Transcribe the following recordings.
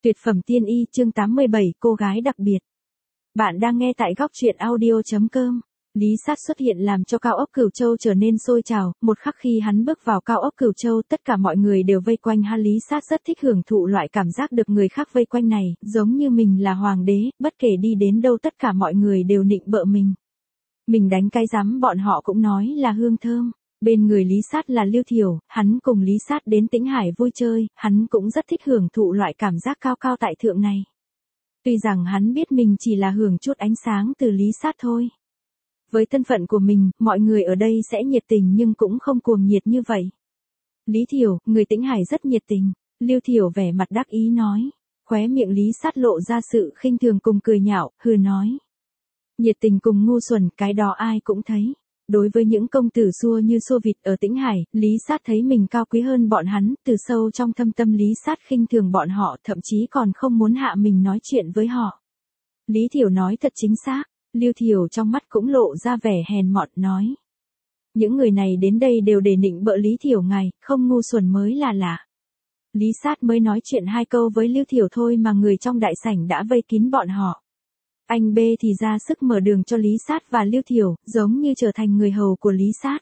Tuyệt phẩm tiên y chương 87 cô gái đặc biệt. Bạn đang nghe tại góc truyện audio.com. Lý Sát xuất hiện làm cho cao ốc Cửu Châu trở nên sôi trào, một khắc khi hắn bước vào cao ốc Cửu Châu tất cả mọi người đều vây quanh hắn. Lý Sát rất thích hưởng thụ loại cảm giác được người khác vây quanh này, giống như mình là hoàng đế, bất kể đi đến đâu tất cả mọi người đều nịnh bợ mình. Mình đánh cái rắm bọn họ cũng nói là hương thơm. Bên người Lý Sát là Lưu Thiểu, hắn cùng Lý Sát đến Tĩnh Hải vui chơi, hắn cũng rất thích hưởng thụ loại cảm giác cao cao tại thượng này. Tuy rằng hắn biết mình chỉ là hưởng chút ánh sáng từ Lý Sát thôi. Với thân phận của mình, mọi người ở đây sẽ nhiệt tình nhưng cũng không cuồng nhiệt như vậy. Lý Thiểu, người Tĩnh Hải rất nhiệt tình. Lưu Thiểu vẻ mặt đắc ý nói. Khóe miệng Lý Sát lộ ra sự khinh thường cùng cười nhạo, hừ nói. Nhiệt tình cùng ngu xuẩn, cái đó ai cũng thấy. Đối với những công tử xua như xô vịt ở Tĩnh Hải, Lý Sát thấy mình cao quý hơn bọn hắn, từ sâu trong thâm tâm Lý Sát khinh thường bọn họ, thậm chí còn không muốn hạ mình nói chuyện với họ. Lý Thiểu nói thật chính xác, Lưu Thiểu trong mắt cũng lộ ra vẻ hèn mọn nói. Những người này đến đây đều để nịnh bợ Lý Thiểu ngài, không ngu xuẩn mới là lạ. Lý Sát mới nói chuyện hai câu với Lưu Thiểu thôi mà người trong đại sảnh đã vây kín bọn họ. Anh B thì ra sức mở đường cho Lý Sát và Lưu Thiểu, giống như trở thành người hầu của Lý Sát.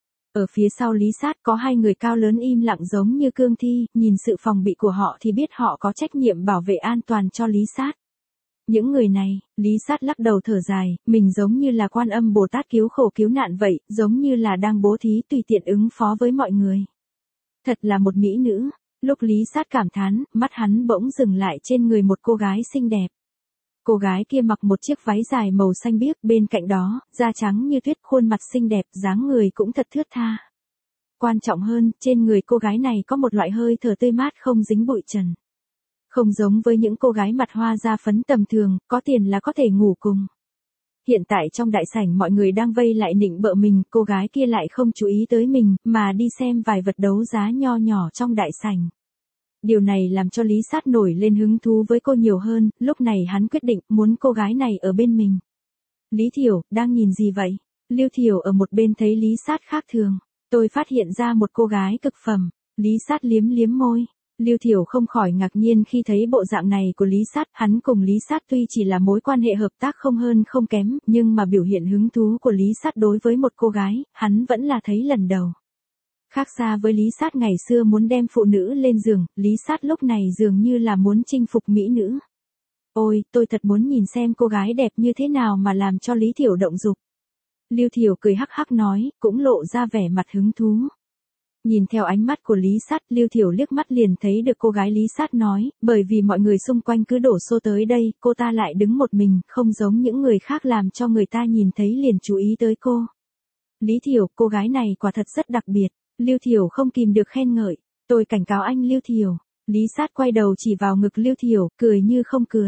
Ở phía sau Lý Sát có hai người cao lớn im lặng giống như cương thi, nhìn sự phòng bị của họ thì biết họ có trách nhiệm bảo vệ an toàn cho Lý Sát. Những người này, Lý Sát lắc đầu thở dài, mình giống như là Quan Âm Bồ Tát cứu khổ cứu nạn vậy, giống như là đang bố thí tùy tiện ứng phó với mọi người. Thật là một mỹ nữ, lúc Lý Sát cảm thán, mắt hắn bỗng dừng lại trên người một cô gái xinh đẹp. Cô gái kia mặc một chiếc váy dài màu xanh biếc, bên cạnh đó, da trắng như tuyết, khuôn mặt xinh đẹp, dáng người cũng thật thướt tha. Quan trọng hơn, trên người cô gái này có một loại hơi thở tươi mát không dính bụi trần. Không giống với những cô gái mặt hoa da phấn tầm thường, có tiền là có thể ngủ cùng. Hiện tại trong đại sảnh mọi người đang vây lại nịnh bợ mình, cô gái kia lại không chú ý tới mình, mà đi xem vài vật đấu giá nho nhỏ trong đại sảnh. Điều này làm cho Lý Sát nổi lên hứng thú với cô nhiều hơn, lúc này hắn quyết định muốn cô gái này ở bên mình. Lý Thiểu, đang nhìn gì vậy? Lưu Thiểu ở một bên thấy Lý Sát khác thường. Tôi phát hiện ra một cô gái cực phẩm. Lý Sát liếm liếm môi. Lưu Thiểu không khỏi ngạc nhiên khi thấy bộ dạng này của Lý Sát. Hắn cùng Lý Sát tuy chỉ là mối quan hệ hợp tác không hơn không kém, nhưng mà biểu hiện hứng thú của Lý Sát đối với một cô gái, hắn vẫn là thấy lần đầu. Khác xa với Lý Sát ngày xưa muốn đem phụ nữ lên giường, Lý Sát lúc này dường như là muốn chinh phục mỹ nữ. Ôi, tôi thật muốn nhìn xem cô gái đẹp như thế nào mà làm cho Lý Thiểu động dục. Lưu Thiểu cười hắc hắc nói, cũng lộ ra vẻ mặt hứng thú. Nhìn theo ánh mắt của Lý Sát, Lưu Thiểu liếc mắt liền thấy được cô gái Lý Sát nói, bởi vì mọi người xung quanh cứ đổ xô tới đây, cô ta lại đứng một mình, không giống những người khác làm cho người ta nhìn thấy liền chú ý tới cô. Lý Thiểu, cô gái này quả thật rất đặc biệt. Lưu Thiểu không kìm được khen ngợi, tôi cảnh cáo anh Lưu Thiểu. Lý Sát quay đầu chỉ vào ngực Lưu Thiểu, cười như không cười.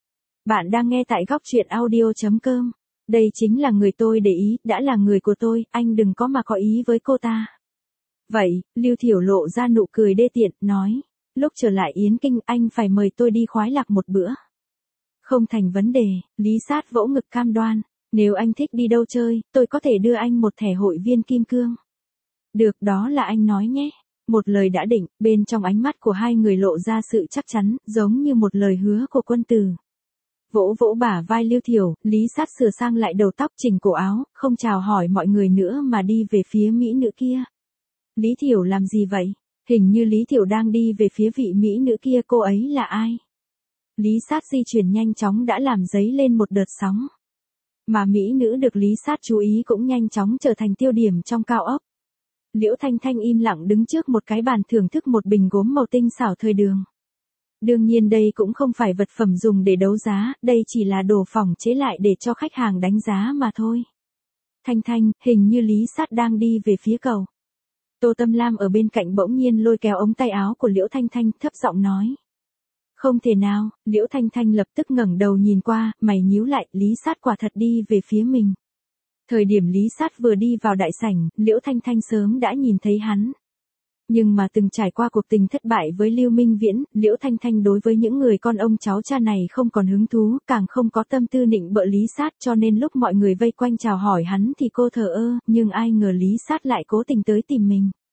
Bạn đang nghe tại góc truyện audio.com. Đây chính là người tôi để ý, đã là người của tôi, anh đừng có mà có ý với cô ta. Vậy, Lưu Thiểu lộ ra nụ cười đê tiện, nói, lúc trở lại Yến Kinh anh phải mời tôi đi khoái lạc một bữa. Không thành vấn đề, Lý Sát vỗ ngực cam đoan, nếu anh thích đi đâu chơi, tôi có thể đưa anh một thẻ hội viên kim cương. Được, đó là anh nói nhé. Một lời đã định, bên trong ánh mắt của hai người lộ ra sự chắc chắn, giống như một lời hứa của quân tử. Vỗ vỗ bả vai Lưu Thiểu, Lý Sát sửa sang lại đầu tóc chỉnh cổ áo, không chào hỏi mọi người nữa mà đi về phía mỹ nữ kia. Lý Thiểu làm gì vậy? Hình như Lý Thiểu đang đi về phía vị mỹ nữ kia, cô ấy là ai? Lý Sát di chuyển nhanh chóng đã làm dấy lên một đợt sóng. Mà mỹ nữ được Lý Sát chú ý cũng nhanh chóng trở thành tiêu điểm trong cao ốc. Liễu Thanh Thanh im lặng đứng trước một cái bàn thưởng thức một bình gốm màu tinh xảo thời đường. Đương nhiên đây cũng không phải vật phẩm dùng để đấu giá, đây chỉ là đồ phỏng chế lại để cho khách hàng đánh giá mà thôi. Thanh Thanh, hình như Lý Sát đang đi về phía cầu. Tô Tâm Lam ở bên cạnh bỗng nhiên lôi kéo ống tay áo của Liễu Thanh Thanh, thấp giọng nói. Không thể nào, Liễu Thanh Thanh lập tức ngẩng đầu nhìn qua, mày nhíu lại, Lý Sát quả thật đi về phía mình. Thời điểm Lý Sát vừa đi vào đại sảnh, Liễu Thanh Thanh sớm đã nhìn thấy hắn. Nhưng mà từng trải qua cuộc tình thất bại với Lưu Minh Viễn, Liễu Thanh Thanh đối với những người con ông cháu cha này không còn hứng thú, càng không có tâm tư nịnh bợ Lý Sát, cho nên lúc mọi người vây quanh chào hỏi hắn thì cô thờ ơ, nhưng ai ngờ Lý Sát lại cố tình tới tìm mình.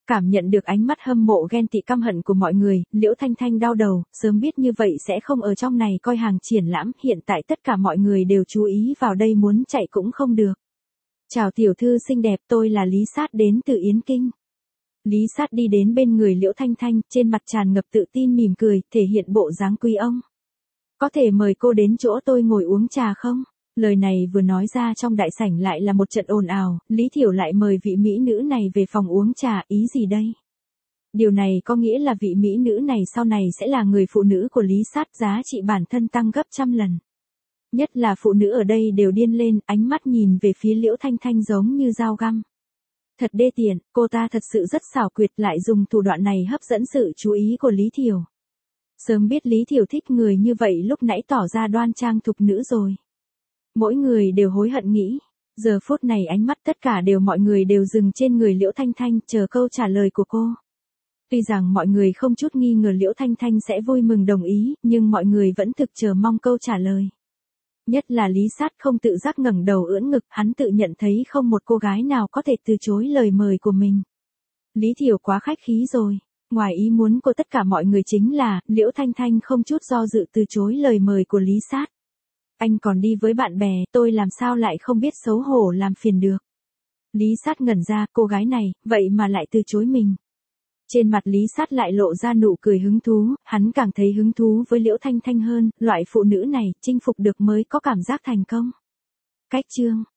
Cảm nhận được ánh mắt hâm mộ ghen tị căm hận của mọi người, Liễu Thanh Thanh đau đầu, sớm biết như vậy sẽ không ở trong này coi hàng triển lãm, hiện tại tất cả mọi người đều chú ý vào đây muốn chạy cũng không được. Chào tiểu thư xinh đẹp, tôi là Lý Sát đến từ Yến Kinh. Lý Sát đi đến bên người Liễu Thanh Thanh, trên mặt tràn ngập tự tin mỉm cười, thể hiện bộ dáng quý ông. Có thể mời cô đến chỗ tôi ngồi uống trà không? Lời này vừa nói ra trong đại sảnh lại là một trận ồn ào, Lý Thiểu lại mời vị mỹ nữ này về phòng uống trà, ý gì đây? Điều này có nghĩa là vị mỹ nữ này sau này sẽ là người phụ nữ của Lý Sát, giá trị bản thân tăng gấp trăm lần. Nhất là phụ nữ ở đây đều điên lên, ánh mắt nhìn về phía Liễu Thanh Thanh giống như dao găm. Thật đê tiện, cô ta thật sự rất xảo quyệt, lại dùng thủ đoạn này hấp dẫn sự chú ý của Lý Thiểu. Sớm biết Lý Thiểu thích người như vậy lúc nãy tỏ ra đoan trang thục nữ rồi. Mỗi người đều hối hận nghĩ. Giờ phút này ánh mắt tất cả mọi người đều dừng trên người Liễu Thanh Thanh, chờ câu trả lời của cô. Tuy rằng mọi người không chút nghi ngờ Liễu Thanh Thanh sẽ vui mừng đồng ý, nhưng mọi người vẫn thực chờ mong câu trả lời. Nhất là Lý Sát không tự giác ngẩng đầu ưỡn ngực, hắn tự nhận thấy không một cô gái nào có thể từ chối lời mời của mình. Lý Thiểu quá khách khí rồi. Ngoài ý muốn của tất cả mọi người chính là, Liễu Thanh Thanh không chút do dự từ chối lời mời của Lý Sát. Anh còn đi với bạn bè, tôi làm sao lại không biết xấu hổ làm phiền được. Lý Sát ngẩn ra, cô gái này, vậy mà lại từ chối mình. Trên mặt Lý Sát lại lộ ra nụ cười hứng thú, hắn càng thấy hứng thú với Liễu Thanh Thanh hơn, loại phụ nữ này, chinh phục được mới có cảm giác thành công. Cách chương